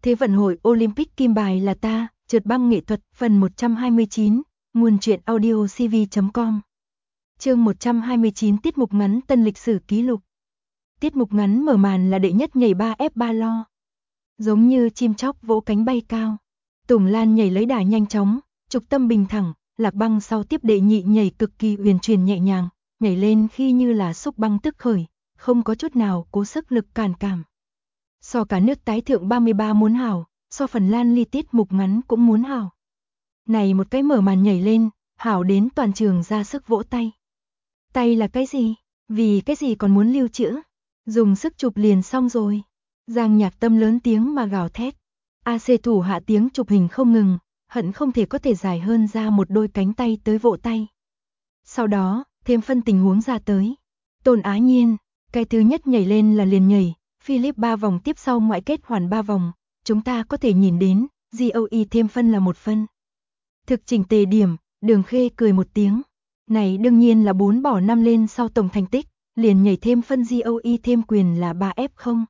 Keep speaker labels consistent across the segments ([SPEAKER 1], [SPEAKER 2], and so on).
[SPEAKER 1] Thế vận hội Olympic kim bài là ta, trượt băng nghệ thuật, phần 129, nguồn truyện audio cv.com. Chương 129 tiết mục ngắn tân lịch sử ký lục. Tiết mục ngắn mở màn là đệ nhất nhảy 3F3 lo. Giống như chim chóc vỗ cánh bay cao. Tùng Lan nhảy lấy đà nhanh chóng, trục tâm bình thẳng, Lạc Băng sau tiếp đệ nhị nhảy cực kỳ uyển chuyển nhẹ nhàng, nhảy lên khi như là xúc băng tức khởi, không có chút nào cố sức lực cản cảm. So cả nước tái thượng 33 muốn hảo, so Phần Lan ly tiết mục ngắn cũng muốn hảo. Này một cái mở màn nhảy lên, hảo đến toàn trường ra sức vỗ tay. Tay là cái gì? Vì cái gì còn muốn lưu trữ? Dùng sức chụp liền xong rồi. Giang Nhạc Tâm lớn tiếng mà gào thét. AC thủ hạ tiếng chụp hình không ngừng, hận không thể có thể dài hơn ra một đôi cánh tay tới vỗ tay. Sau đó, thêm phân tình huống ra tới. Tôn Á Nhiên, cái thứ nhất nhảy lên là liền nhảy, Philip 3 vòng tiếp sau ngoại kết hoàn 3 vòng, chúng ta có thể nhìn đến, GOE thêm phân là 1 phân. Thực chỉnh tề điểm, Đường Khê cười một tiếng. Này đương nhiên là 4 bỏ 5 lên sau tổng thành tích, liền nhảy thêm phân GOE thêm quyền là 3F0.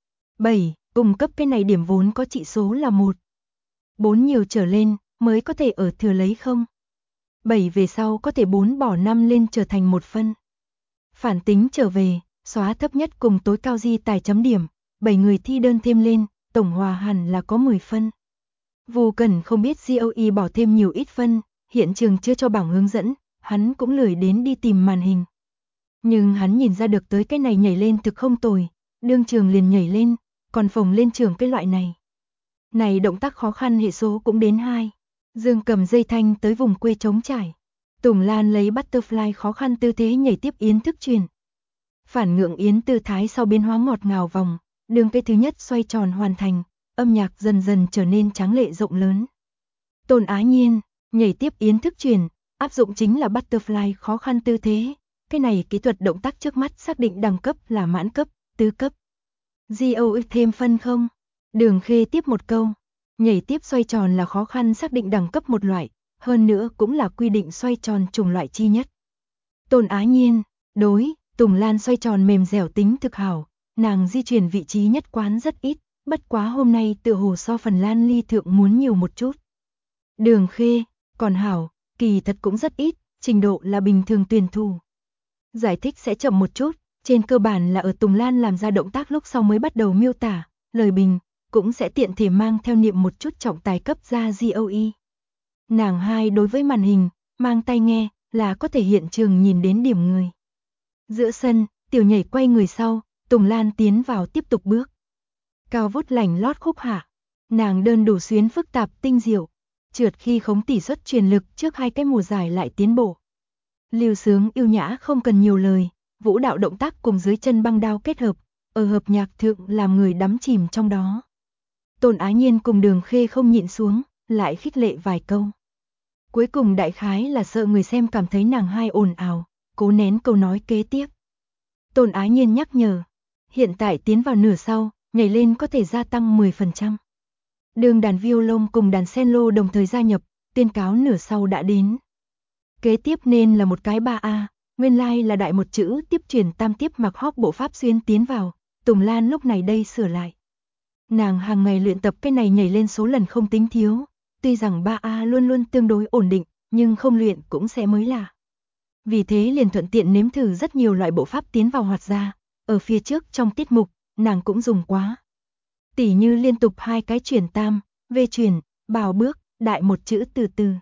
[SPEAKER 1] 7, cung cấp cái này điểm vốn có trị số là 1. 4 nhiều trở lên, mới có thể ở thừa lấy không. 7 về sau có thể 4 bỏ 5 lên trở thành 1 phân. Phản tính trở về, xóa thấp nhất cùng tối cao di tài chấm điểm, 7 người thi đơn thêm lên, tổng hòa hẳn là có 10 phân. Vu Cẩn không biết GOE bỏ thêm nhiều ít phân, hiện trường chưa cho bảng hướng dẫn, hắn cũng lười đến đi tìm màn hình. Nhưng hắn nhìn ra được tới cái này nhảy lên thực không tồi, đương trường liền nhảy lên, còn phồng lên trường cái loại này. Này động tác khó khăn hệ số cũng đến 2. Dương cầm dây thanh tới vùng quê trống trải. Tùng Lan lấy butterfly khó khăn tư thế nhảy tiếp yến thức truyền. Phản ngượng yến tư thái sau biến hóa ngọt ngào vòng, đường cây thứ nhất xoay tròn hoàn thành, âm nhạc dần dần trở nên tráng lệ rộng lớn. Tôn Á Nhiên, nhảy tiếp yến thức truyền, áp dụng chính là butterfly khó khăn tư thế. Cái này kỹ thuật động tác trước mắt xác định đẳng cấp là mãn cấp, tứ cấp. GOE thêm phân không? Đường Khê tiếp một câu. Nhảy tiếp xoay tròn là khó khăn xác định đẳng cấp một loại, hơn nữa cũng là quy định xoay tròn chủng loại chi nhất. Tôn Á Nhiên, đối, Tùng Lan xoay tròn mềm dẻo tính thực hảo, nàng di chuyển vị trí nhất quán rất ít, bất quá hôm nay tựa hồ so Phần Lan ly thượng muốn nhiều một chút. Đường Khê, còn hảo, kỳ thật cũng rất ít, trình độ là bình thường tuyển thủ. Giải thích sẽ chậm một chút, trên cơ bản là ở Tùng Lan làm ra động tác lúc sau mới bắt đầu miêu tả, lời bình, cũng sẽ tiện thể mang theo niệm một chút trọng tài cấp ra GOE. Nàng hai đối với màn hình, mang tai nghe, là có thể hiện trường nhìn đến điểm người. Giữa sân, tiểu nhảy quay người sau, Tùng Lan tiến vào tiếp tục bước. Cao vút lảnh lót khúc hạ, nàng đơn đủ xuyến phức tạp tinh diệu, trượt khi khống tỷ suất truyền lực trước hai cái mùa giải lại tiến bộ. Lưu sướng yêu nhã không cần nhiều lời, vũ đạo động tác cùng dưới chân băng đao kết hợp, ở hợp nhạc thượng làm người đắm chìm trong đó. Tôn Á Nhiên cùng Đường Khê không nhịn xuống, lại khích lệ vài câu. Cuối cùng đại khái là sợ người xem cảm thấy nàng hai ồn ào, cố nén câu nói kế tiếp. Tôn Á Nhiên nhắc nhở, hiện tại tiến vào nửa sau, nhảy lên có thể gia tăng 10%. Đường đàn violon cùng đàn cello đồng thời gia nhập, tuyên cáo nửa sau đã đến. Kế tiếp nên là một cái 3A, nguyên lai là đại một chữ tiếp chuyển tam tiếp mặc hóc bộ pháp xuyên tiến vào, Tùng Lan lúc này đây sửa lại. Nàng hàng ngày luyện tập cái này nhảy lên số lần không tính thiếu, tuy rằng 3A luôn luôn tương đối ổn định, nhưng không luyện cũng sẽ mới lạ. Vì thế liền thuận tiện nếm thử rất nhiều loại bộ pháp tiến vào hoạt ra, ở phía trước trong tiết mục, nàng cũng dùng quá. Tỉ như liên tục hai cái chuyển tam, về chuyển, bào bước, đại một chữ từ từ.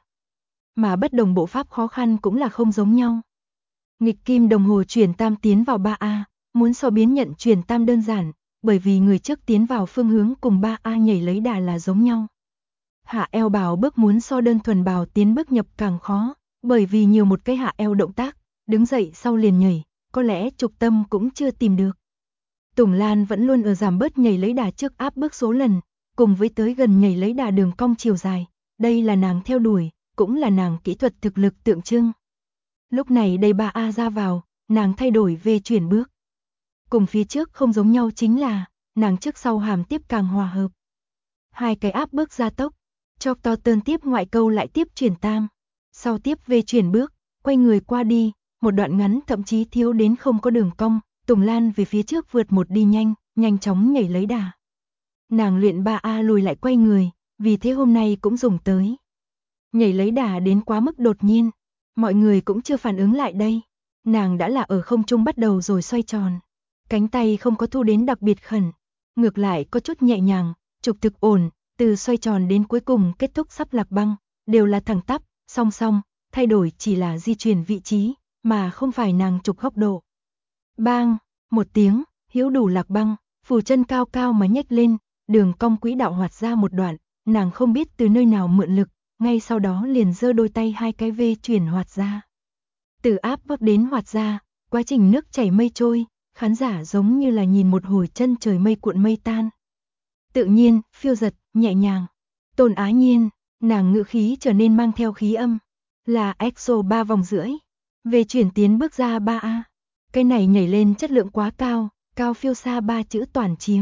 [SPEAKER 1] Mà bất đồng bộ pháp khó khăn cũng là không giống nhau. Nghịch kim đồng hồ chuyển tam tiến vào 3A, muốn so biến nhận chuyển tam đơn giản, bởi vì người trước tiến vào phương hướng cùng 3A nhảy lấy đà là giống nhau. Hạ eo bào bước muốn so đơn thuần bào tiến bước nhập càng khó, bởi vì nhiều một cái hạ eo động tác, đứng dậy sau liền nhảy, có lẽ trục tâm cũng chưa tìm được. Tùng Lan vẫn luôn ở giảm bớt nhảy lấy đà trước áp bước số lần, cùng với tới gần nhảy lấy đà đường cong chiều dài, đây là nàng theo đuổi, cũng là nàng kỹ thuật thực lực tượng trưng. Lúc này đây 3A ra vào, nàng thay đổi về chuyển bước. Cùng phía trước không giống nhau chính là, nàng trước sau hàm tiếp càng hòa hợp. Hai cái áp bước gia tốc, chọc to tơn tiếp ngoại câu lại tiếp chuyển tam, sau tiếp về chuyển bước, quay người qua đi, một đoạn ngắn thậm chí thiếu đến không có đường cong, Tùng Lan về phía trước vượt một đi nhanh, nhanh chóng nhảy lấy đà. Nàng luyện 3A lùi lại quay người, vì thế hôm nay cũng dùng tới. Nhảy lấy đà đến quá mức đột nhiên, mọi người cũng chưa phản ứng lại đây. Nàng đã là ở không trung bắt đầu rồi xoay tròn. Cánh tay không có thu đến đặc biệt khẩn, ngược lại có chút nhẹ nhàng, trục thực ổn, từ xoay tròn đến cuối cùng kết thúc sắp lạc băng, đều là thẳng tắp, song song, thay đổi chỉ là di chuyển vị trí, mà không phải nàng trục góc độ. Bang, một tiếng, hữu đủ lạc băng, phủ chân cao cao mà nhếch lên, đường cong quỹ đạo hoạt ra một đoạn, nàng không biết từ nơi nào mượn lực, ngay sau đó liền giơ đôi tay hai cái V chuyển hoạt ra. Từ áp bấp đến hoạt ra, quá trình nước chảy mây trôi, khán giả giống như là nhìn một hồi chân trời mây cuộn mây tan. Tự nhiên, phiêu giật, nhẹ nhàng. Tôn Á Nhiên, nàng ngữ khí trở nên mang theo khí âm, là EXO 3 vòng rưỡi. Về chuyển tiến bước ra 3A. Cái này nhảy lên chất lượng quá cao, cao phiêu xa 3 chữ toàn chiếm.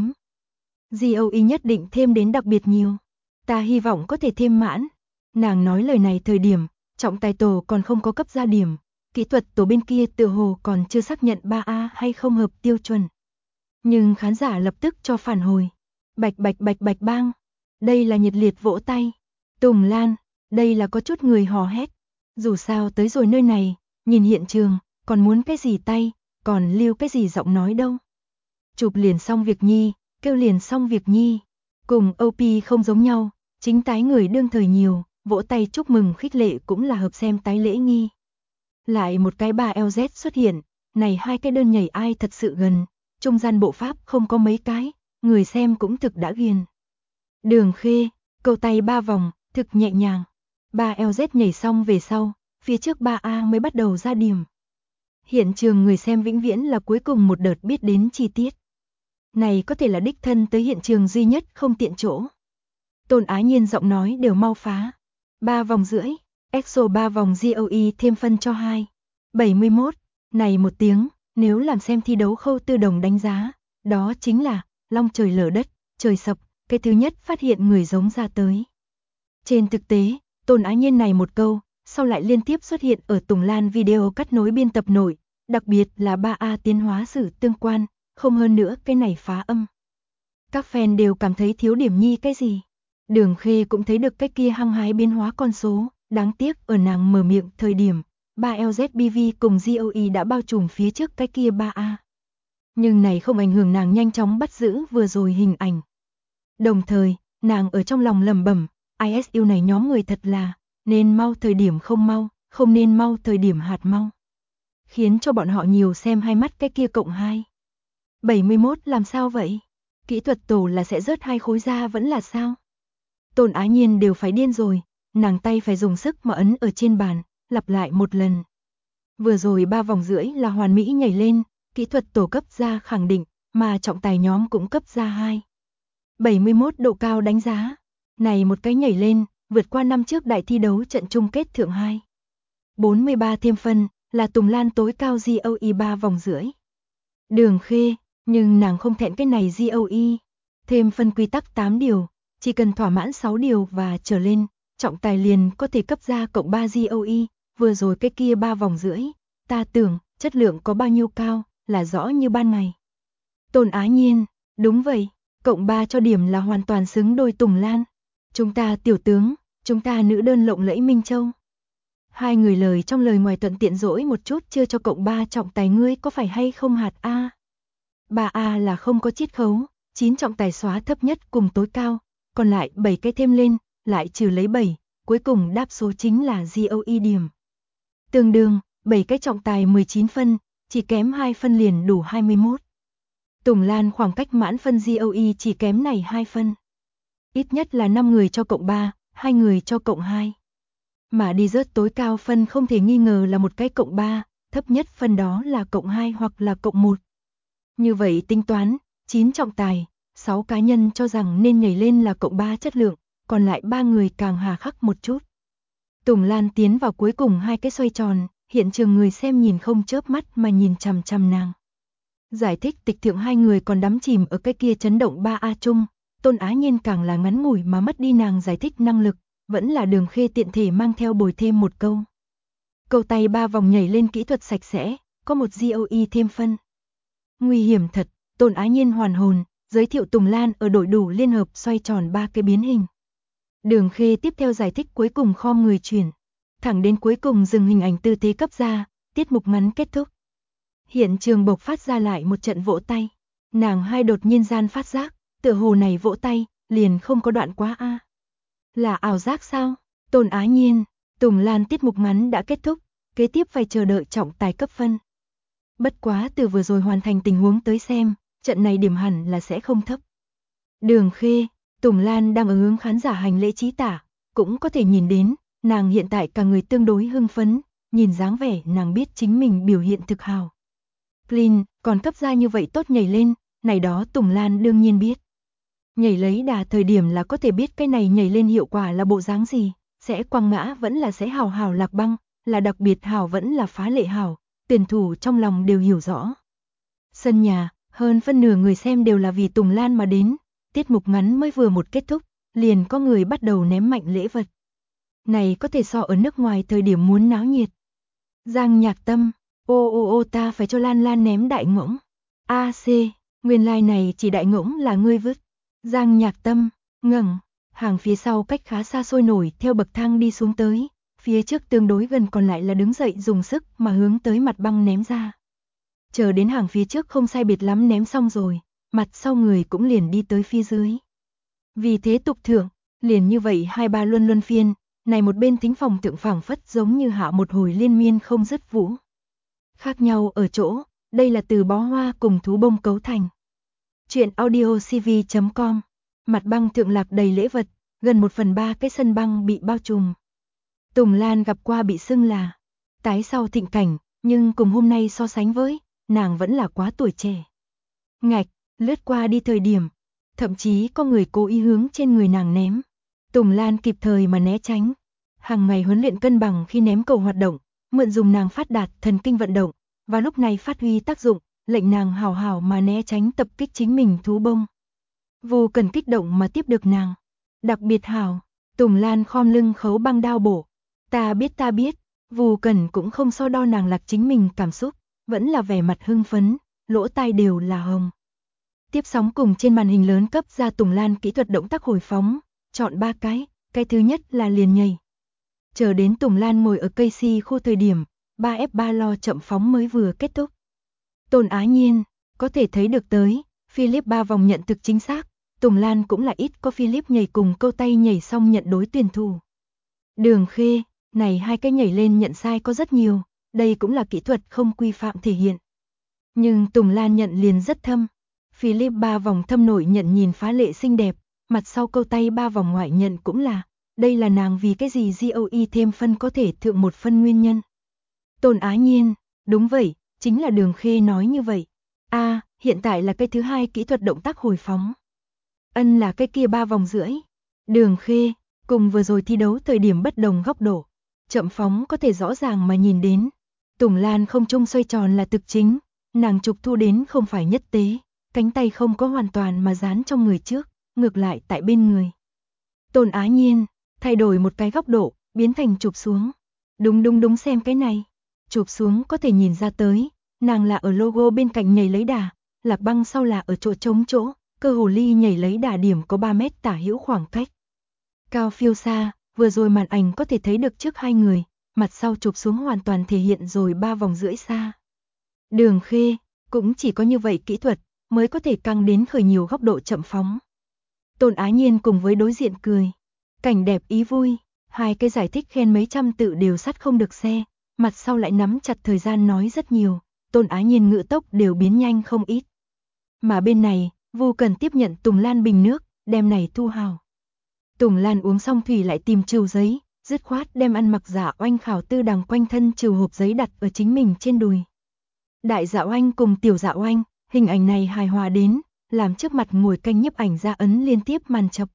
[SPEAKER 1] GOE nhất định thêm đến đặc biệt nhiều. Ta hy vọng có thể thêm mãn. Nàng nói lời này thời điểm, trọng tài tổ còn không có cấp ra điểm. Kỹ thuật tổ bên kia tự hồ còn chưa xác nhận 3A hay không hợp tiêu chuẩn. Nhưng khán giả lập tức cho phản hồi. Bạch bạch bạch bạch bang. Đây là nhiệt liệt vỗ tay. Tùng Lan, đây là có chút người hò hét. Dù sao tới rồi nơi này, nhìn hiện trường, còn muốn cái gì tay, còn lưu cái gì giọng nói đâu. Chụp liền xong việc nhi, kêu liền xong việc nhi. Cùng OP không giống nhau, chính tái người đương thời nhiều, vỗ tay chúc mừng khích lệ cũng là hợp xem tái lễ nghi. Lại một cái 3LZ xuất hiện, này hai cái đơn nhảy ai thật sự gần, trung gian bộ pháp không có mấy cái, người xem cũng thực đã ghiền. Đường Khê, cầu tay 3 vòng, thực nhẹ nhàng. 3LZ nhảy xong về sau, phía trước 3A mới bắt đầu ra điểm. Hiện trường người xem vĩnh viễn là cuối cùng một đợt biết đến chi tiết. Này có thể là đích thân tới hiện trường duy nhất không tiện chỗ. Tôn Á Nhiên giọng nói đều mau phá. 3 vòng rưỡi, EXO 3 vòng GOE thêm phân cho 2. 71, này một tiếng, nếu làm xem thi đấu khâu tư đồng đánh giá, đó chính là long trời lở đất, trời sập, cái thứ nhất phát hiện người giống ra tới. Trên thực tế, Tôn Á Nhiên này một câu, sau lại liên tiếp xuất hiện ở Tùng Lan video cắt nối biên tập nổi, đặc biệt là 3A tiến hóa sử tương quan, không hơn nữa cái này phá âm. Các fan đều cảm thấy thiếu điểm nhi cái gì. Đường Khê cũng thấy được cái kia hăng hái biến hóa con số, đáng tiếc ở nàng mở miệng thời điểm, 3LZBV cùng GOE đã bao trùm phía trước cái kia 3A. Nhưng này không ảnh hưởng nàng nhanh chóng bắt giữ vừa rồi hình ảnh. Đồng thời, nàng ở trong lòng lẩm bẩm, ISU này nhóm người thật là, nên mau thời điểm không mau, không nên mau thời điểm hạt mau. Khiến cho bọn họ nhiều xem hai mắt cái kia cộng 2. 71 làm sao vậy? Kỹ thuật tổ là sẽ rớt 2 khối ra vẫn là sao? Tôn Á Nhiên đều phải điên rồi, nàng tay phải dùng sức mà ấn ở trên bàn, lặp lại một lần. Vừa rồi 3 vòng rưỡi là hoàn mỹ nhảy lên, kỹ thuật tổ cấp ra khẳng định, mà trọng tài nhóm cũng cấp ra 2. 71 độ cao đánh giá. Này một cái nhảy lên, vượt qua năm trước đại thi đấu trận chung kết thượng 2. 43 thêm phân, là Tùng Lan tối cao GOE 3 vòng rưỡi. Đường Khê, nhưng nàng không thẹn cái này GOE. Thêm phân quy tắc 8 điều, chỉ cần thỏa mãn 6 điều và trở lên, trọng tài liền có thể cấp ra cộng 3 GOE, vừa rồi cái kia 3 vòng rưỡi. Ta tưởng, chất lượng có bao nhiêu cao, là rõ như ban ngày. Tôn Á Nhiên, đúng vậy, cộng 3 cho điểm là hoàn toàn xứng đôi Tùng Lan. Chúng ta tiểu tướng, chúng ta nữ đơn lộng lẫy Minh Châu. Hai người lời trong lời ngoài thuận tiện dỗi một chút chưa cho cộng 3 trọng tài ngươi có phải hay không hạt A. 3A là không có chiết khấu, 9 trọng tài xóa thấp nhất cùng tối cao, còn lại 7 cái thêm lên, lại trừ lấy 7, cuối cùng đáp số chính là GOE điểm. Tương đương, 7 cái trọng tài 19 phân, chỉ kém 2 phân liền đủ 21. Tùng Lan khoảng cách mãn phân GOE chỉ kém này 2 phân. Ít nhất là 5 người cho cộng 3, 2 người cho cộng 2. Mà đi rớt tối cao phân không thể nghi ngờ là một cái cộng 3, thấp nhất phân đó là cộng 2 hoặc là cộng 1. Như vậy tính toán, 9 trọng tài, 6 cá nhân cho rằng nên nhảy lên là cộng 3 chất lượng, còn lại 3 người càng hà khắc một chút. Tùng Lan tiến vào cuối cùng hai cái xoay tròn, hiện trường người xem nhìn không chớp mắt mà nhìn chằm chằm nàng. Giải thích tịch thượng hai người còn đắm chìm ở cái kia chấn động 3A chung, Tôn Á Nhiên càng là ngắn ngủi mà mất đi nàng giải thích năng lực, vẫn là Đường Khê tiện thể mang theo bồi thêm một câu. Câu tay 3 vòng nhảy lên kỹ thuật sạch sẽ, có một GOE thêm phân. Nguy hiểm thật, Tôn Á Nhiên hoàn hồn, giới thiệu Tùng Lan ở đội đủ liên hợp xoay tròn 3 cái biến hình. Đường Khê tiếp theo giải thích cuối cùng khom người chuyển. Thẳng đến cuối cùng dừng hình ảnh tư thế cấp ra, tiết mục ngắn kết thúc. Hiện trường bộc phát ra lại một trận vỗ tay. Nàng hai đột nhiên gian phát giác, tựa hồ này vỗ tay, liền không có đoạn quá a. Là ảo giác sao? Tôn Á Nhiên, Tùng Lan tiết mục ngắn đã kết thúc, kế tiếp phải chờ đợi trọng tài cấp phân. Bất quá từ vừa rồi hoàn thành tình huống tới xem, trận này điểm hẳn là sẽ không thấp. Đường Khê, Tùng Lan đang ở hướng khán giả hành lễ chí tả, cũng có thể nhìn đến, nàng hiện tại cả người tương đối hưng phấn, nhìn dáng vẻ nàng biết chính mình biểu hiện thực hào. Clean, còn cấp ra như vậy tốt nhảy lên, này đó Tùng Lan đương nhiên biết. Nhảy lấy đà thời điểm là có thể biết cái này nhảy lên hiệu quả là bộ dáng gì, sẽ quăng ngã vẫn là sẽ hào hào lạc băng, là đặc biệt hào vẫn là phá lệ hào, tuyển thủ trong lòng đều hiểu rõ. Sân nhà, hơn phân nửa người xem đều là vì Tùng Lan mà đến, tiết mục ngắn mới vừa một kết thúc, liền có người bắt đầu ném mạnh lễ vật. Này có thể so ở nước ngoài thời điểm muốn náo nhiệt. Giang Nhạc Tâm, ô ta phải cho Lan Lan ném đại ngỗng. AC, nguyên lai like này chỉ đại ngỗng là ngươi vứt. Giang Nhạc Tâm, ngẩng, hàng phía sau cách khá xa sôi nổi theo bậc thang đi xuống tới, phía trước tương đối gần còn lại là đứng dậy dùng sức mà hướng tới mặt băng ném ra. Chờ đến hàng phía trước không sai biệt lắm ném xong rồi, mặt sau người cũng liền đi tới phía dưới. Vì thế tục thượng, liền như vậy hai ba luân luân phiên, này một bên thính phòng tượng phảng phất giống như hạ một hồi liên miên không dứt vũ. Khác nhau ở chỗ, đây là từ bó hoa cùng thú bông cấu thành. Chuyện audiocv.com, mặt băng thượng lạc đầy lễ vật, gần 1/3 cái sân băng bị bao trùm. Tùng Lan gặp qua bị xưng là tái sau thịnh cảnh, nhưng cùng hôm nay so sánh với, nàng vẫn là quá tuổi trẻ. Ngạch, lướt qua đi thời điểm, thậm chí có người cố ý hướng trên người nàng ném. Tùng Lan kịp thời mà né tránh. Hàng ngày huấn luyện cân bằng khi ném cầu hoạt động, mượn dùng nàng phát đạt thần kinh vận động, và lúc này phát huy tác dụng, lệnh nàng hào hào mà né tránh tập kích chính mình thú bông. Vô cần kích động mà tiếp được nàng. Đặc biệt hào, Tùng Lan khom lưng khấu băng đao bổ. Ta biết, Vù Cần cũng không so đo nàng lạc chính mình cảm xúc, vẫn là vẻ mặt hưng phấn, lỗ tai đều là hồng. Tiếp sóng cùng trên màn hình lớn cấp ra Tùng Lan kỹ thuật động tác hồi phóng, chọn 3 cái thứ nhất là liền nhảy. Chờ đến Tùng Lan ngồi ở cây si khu thời điểm, 3F3 lo chậm phóng mới vừa kết thúc. Tôn Á Nhiên, có thể thấy được tới, Philip 3 vòng nhận thực chính xác, Tùng Lan cũng là ít có Philip nhảy cùng câu tay nhảy xong nhận đối tuyển thủ. Đường Khê, này hai cái nhảy lên nhận sai có rất nhiều, đây cũng là kỹ thuật không quy phạm thể hiện. Nhưng Tùng Lan nhận liền rất thâm. Philip 3 vòng thâm nổi nhận nhìn phá lệ xinh đẹp, mặt sau câu tay 3 vòng ngoại nhận cũng là, đây là nàng vì cái gì GOE thêm phân có thể thượng 1 phân nguyên nhân. Tôn Á Nhiên, đúng vậy, chính là Đường Khê nói như vậy. Hiện tại là cái thứ hai kỹ thuật động tác hồi phóng. Ân là cái kia 3 vòng rưỡi. Đường Khê, cùng vừa rồi thi đấu thời điểm bất đồng góc độ, chậm phóng có thể rõ ràng mà nhìn đến. Tùng Lan không trung xoay tròn là thực chính, nàng trục thu đến không phải nhất tế, cánh tay không có hoàn toàn mà dán trong người trước, ngược lại tại bên người. Tôn Á Nhiên, thay đổi một cái góc độ, biến thành chụp xuống. Đúng xem cái này. Chụp xuống có thể nhìn ra tới, nàng là ở logo bên cạnh nhảy lấy đà, lạc băng sau là ở chỗ trống chỗ, cơ hồ ly nhảy lấy đà điểm có 3 mét tả hữu khoảng cách. Cao phiêu xa, vừa rồi màn ảnh có thể thấy được trước hai người, mặt sau chụp xuống hoàn toàn thể hiện rồi 3 vòng rưỡi xa. Đường Khê, cũng chỉ có như vậy kỹ thuật, mới có thể căng đến khởi nhiều góc độ chậm phóng. Tôn Á Nhiên cùng với đối diện cười. Cảnh đẹp ý vui, hai cái giải thích khen mấy trăm tự đều sắt không được xe, mặt sau lại nắm chặt thời gian nói rất nhiều, Tôn Á Nhiên ngữ tốc đều biến nhanh không ít. Mà bên này, Vu Cần tiếp nhận Tùng Lan bình nước, đem này thu hào. Tùng Lan uống xong thủy lại tìm trừu giấy, dứt khoát đem ăn mặc Dạ Oanh khảo tư đằng quanh thân trừu hộp giấy đặt ở chính mình trên đùi. Đại Dạ Oanh cùng tiểu Dạ Oanh, hình ảnh này hài hòa đến, làm trước mặt ngồi canh nhiếp ảnh ra ấn liên tiếp màn chập.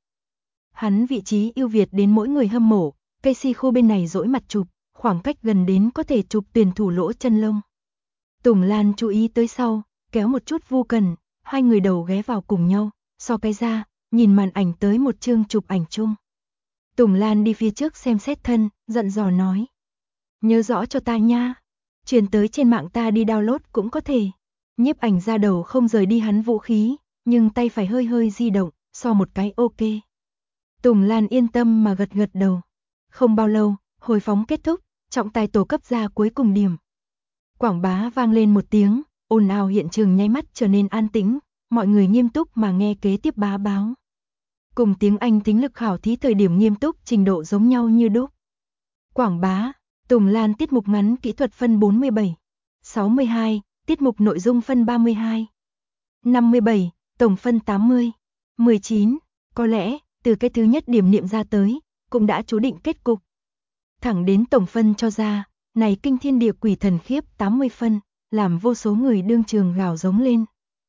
[SPEAKER 1] Hắn vị trí ưu việt đến mỗi người hâm mộ, cây si khu bên này dỗi mặt chụp, khoảng cách gần đến có thể chụp tuyển thủ lỗ chân lông. Tùng Lan chú ý tới sau, kéo một chút Vu Cần, hai người đầu ghé vào cùng nhau, so cái ra, nhìn màn ảnh tới một chương chụp ảnh chung. Tùng Lan đi phía trước xem xét thân, giận dò nói. Nhớ rõ cho ta nha, truyền tới trên mạng ta đi download cũng có thể. Nhiếp ảnh ra đầu không rời đi hắn vũ khí, nhưng tay phải hơi hơi di động, so một cái ok. Tùng Lan yên tâm mà gật gật đầu. Không bao lâu, hồi phóng kết thúc, trọng tài tổ cấp ra cuối cùng điểm. Quảng bá vang lên một tiếng, ồn ào hiện trường nháy mắt trở nên an tĩnh, mọi người nghiêm túc mà nghe kế tiếp bá báo. Cùng tiếng Anh thính lực khảo thí thời điểm nghiêm túc trình độ giống nhau như đúc. Quảng bá, Tùng Lan tiết mục ngắn kỹ thuật phân 47, 62, tiết mục nội dung phân 32, 57, tổng phân 80, 19, có lẽ, từ cái thứ nhất điểm niệm ra tới, cũng đã chú định kết cục. Thẳng đến tổng phân cho ra, này kinh thiên địa quỷ thần khiếp 80 phân, làm vô số người đương trường gào giống lên.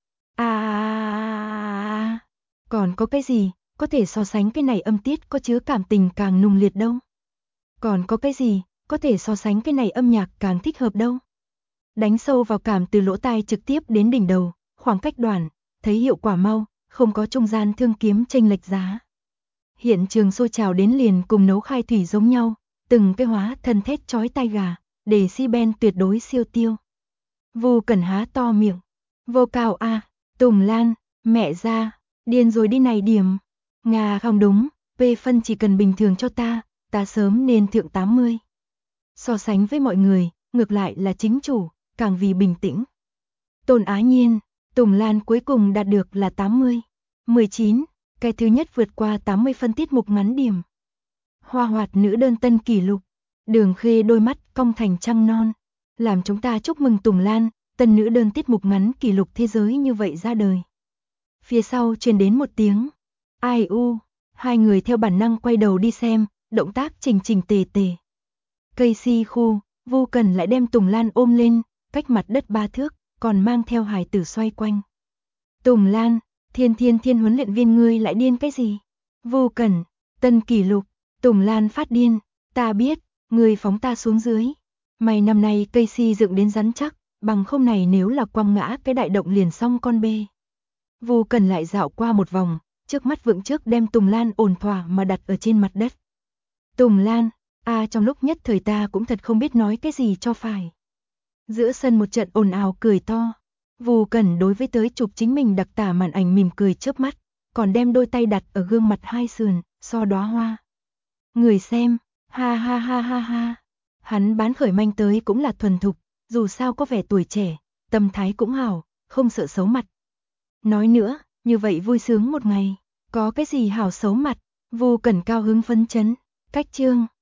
[SPEAKER 1] Còn có cái gì, có thể so sánh cái này âm tiết có chứa cảm tình càng nung liệt đâu? Còn có cái gì, có thể so sánh cái này âm nhạc càng thích hợp đâu? Đánh sâu vào cảm từ lỗ tai trực tiếp đến đỉnh đầu, khoảng cách đoạn, thấy hiệu quả mau, không có trung gian thương kiếm chênh lệch giá. Hiện trường sôi trào đến liền cùng nấu khai thủy giống nhau, từng cái hóa thân thét chói tai gà, để si ben tuyệt đối siêu tiêu. Vu Cẩn há to miệng, vô cao a, Tùng Lan, mẹ ra, điên rồi đi này điểm. Nga không đúng, P phân chỉ cần bình thường cho ta sớm nên thượng 80. So sánh với mọi người, ngược lại là chính chủ, càng vì bình tĩnh. Tôn Á Nhiên, Tùng Lan cuối cùng đạt được là 80. 19, cái thứ nhất vượt qua 80 phân tiết mục ngắn điểm. Hoa hoạt nữ đơn tân kỷ lục. Đường Khê đôi mắt cong thành trăng non. Làm chúng ta chúc mừng Tùng Lan, tân nữ đơn tiết mục ngắn kỷ lục thế giới như vậy ra đời. Phía sau truyền đến một tiếng. Ai u, hai người theo bản năng quay đầu đi xem, động tác chỉnh chỉnh tề tề. Casey khu, Vu Cẩn lại đem Tùng Lan ôm lên, cách mặt đất 3 thước, còn mang theo hài tử xoay quanh. Tùng Lan, thiên huấn luyện viên ngươi lại điên cái gì? Vu Cẩn, tân kỷ lục, Tùng Lan phát điên, ta biết, ngươi phóng ta xuống dưới. May năm nay Casey dựng đến rắn chắc, bằng không này nếu là quăng ngã cái đại động liền xong con bê. Vu Cẩn lại dạo qua một vòng, trước mắt vững trước đem Tùng Lan ổn thỏa mà đặt ở trên mặt đất. Tùng Lan, trong lúc nhất thời ta cũng thật không biết nói cái gì cho phải. Giữa sân một trận ồn ào cười to. Vu Cẩn đối với tới chụp chính mình đặc tả màn ảnh mỉm cười chớp mắt, còn đem đôi tay đặt ở gương mặt hai sườn, so đóa hoa. Người xem, ha ha ha ha ha. Hắn bán khởi manh tới cũng là thuần thục, dù sao có vẻ tuổi trẻ, tâm thái cũng hảo, không sợ xấu mặt. Nói nữa, như vậy vui sướng một ngày, có cái gì hảo xấu mặt, Vu Cẩn cao hứng phấn chấn, cách chương.